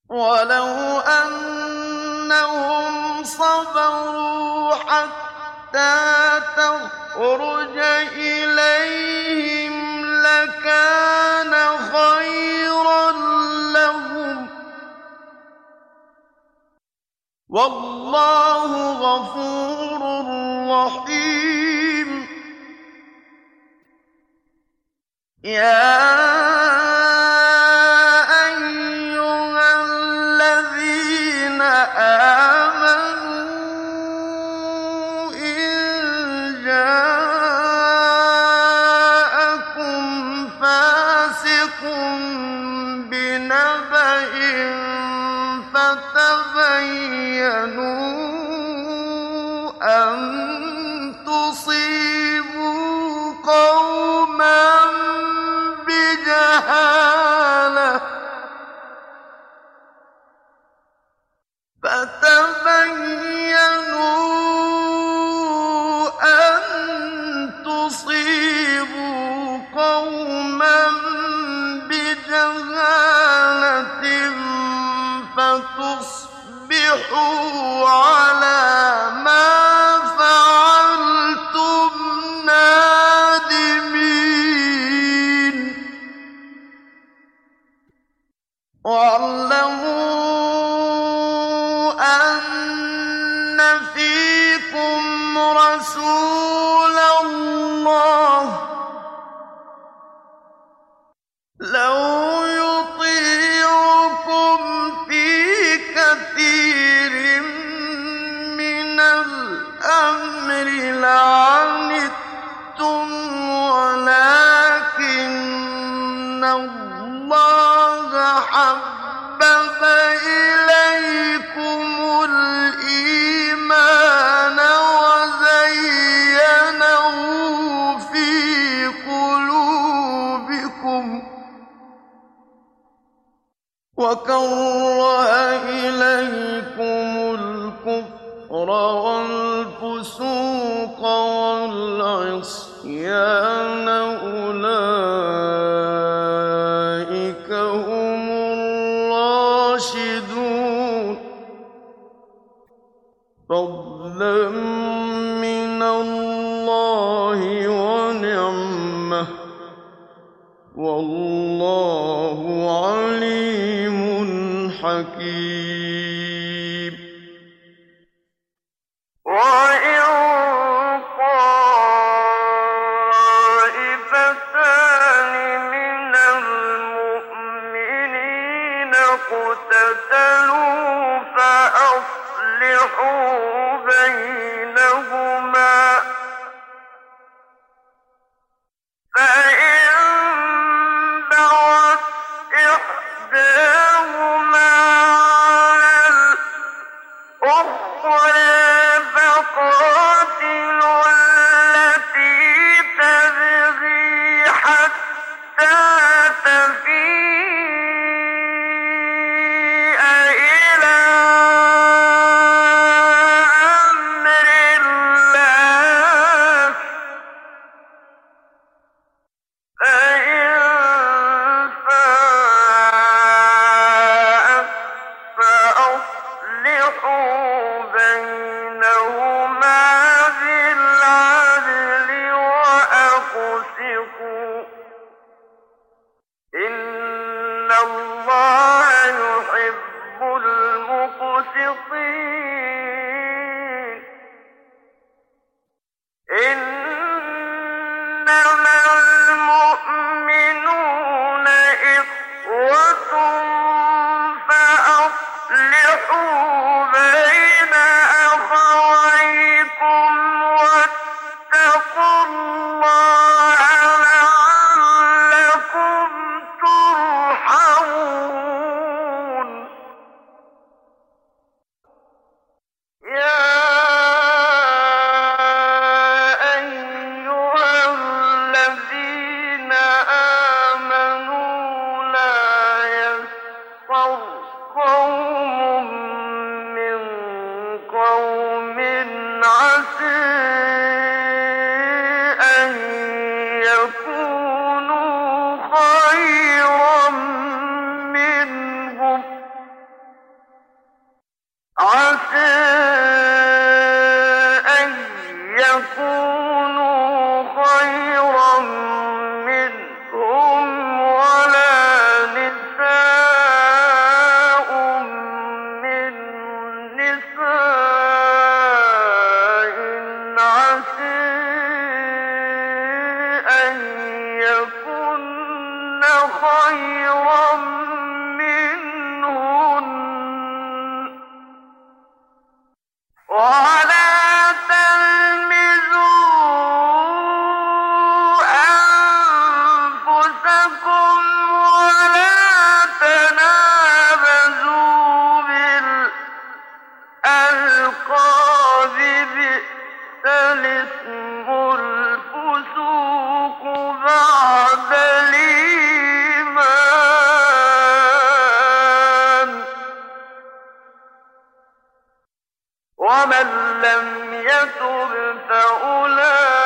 وَلَوْ أَنَّهُمْ صَبَرُوا حَتَّىٰ تَخْرُجَ إِلَيْهِمْ لَكَانَ خَيْرًا لَّهُمْ ۚ وَاللَّهُ غَفُورٌ رَّحِيمٌ. يَا أَيُّهَا الَّذِينَ آمَنُوا إِن جَاءَكُمْ فَاسِقٌ بِنَبَإٍ فَتَبَيَّنُوا أَن تُصِيبُوا قَوْمًا بِجَهَالَةٍ فَتُصْبِحُوا عَلَىٰ مَا فَعَلْتُمْ نَادِمِينَ. وَاعْلَمُوا أَنَّ فِيكُمْ رَسُولَ اللَّهِ لَوْ يُطِيعُكُمْ فِي كَثِيرٍ مِّنَ الْأَمْرِ لَعَنِتُّمْ وَلَٰكِنَّ اللَّهَ حَبَّبَ إِلَيْكُمُ الْإِيمَانَ وَزَيَّنَهُ فِي قُلُوبِكُمْ وَكَرَّهَ إِلَيْكُمُ الْكُفْرَ وَالْفُسُوقَ وَالْعِصْيَانَ ۚ أُولَٰئِكَ هُمُ الرَّاشِدُونَ فَضْلًا مِّنَ اللَّهِ وَنِعْمَةً ۚ وَاللَّهُ عَلِيمٌ حَكِيمٌ. وَإِن طَائِفَتَانِ مِنَ الْمُؤْمِنِينَ اقْتَتَلُوا فَأَصْلِحُوا بَيْنَهُمَا ۖ فَإِن بَغَتْ إِحْدَاهُمَا عَلَى الْأُخْرَىٰ فَقَاتِلُوا الَّتِي تَبْغِي حَتَّىٰ تَفِيءَ إِلَىٰ أَمْرِ اللَّهِ ۚ فَإِن فَاءَتْ فَأَصْلِحُوا بَيْنَهُمَا بِالْعَدْلِ وَأَقْسِطُوا ۖ إِنَّ اللَّهَ يُحِبُّ الْمُقْسِطِينَ. إِنَّمَا الْمُؤْمِنُونَ إِخْوَةٌ فَأَصْلِحُوا بَيْنَ أَخَوَيْكُمْ وَاتَّقُوا اللَّهَ لَعَلَّكُمْ تُرْحَمُونَ. يَا أَيُّهَا الَّذِينَ آمَنُوا لَا يَسْخَرْ قَوْمٌ مِّن قَوْمٍ عَسَىٰ أَن يَكُونُوا خَيْرًا مِّنْهُمْ عسى أن يكونوا خيرا منهم ولا نساء من نساء عسى أن يكن خيرا منهن ولا تلمزوا أنفسكم ولا تنابزوا بالألقاب بئس الاسم الفسوق بعد الإيمان ومن لم يتب فأولئك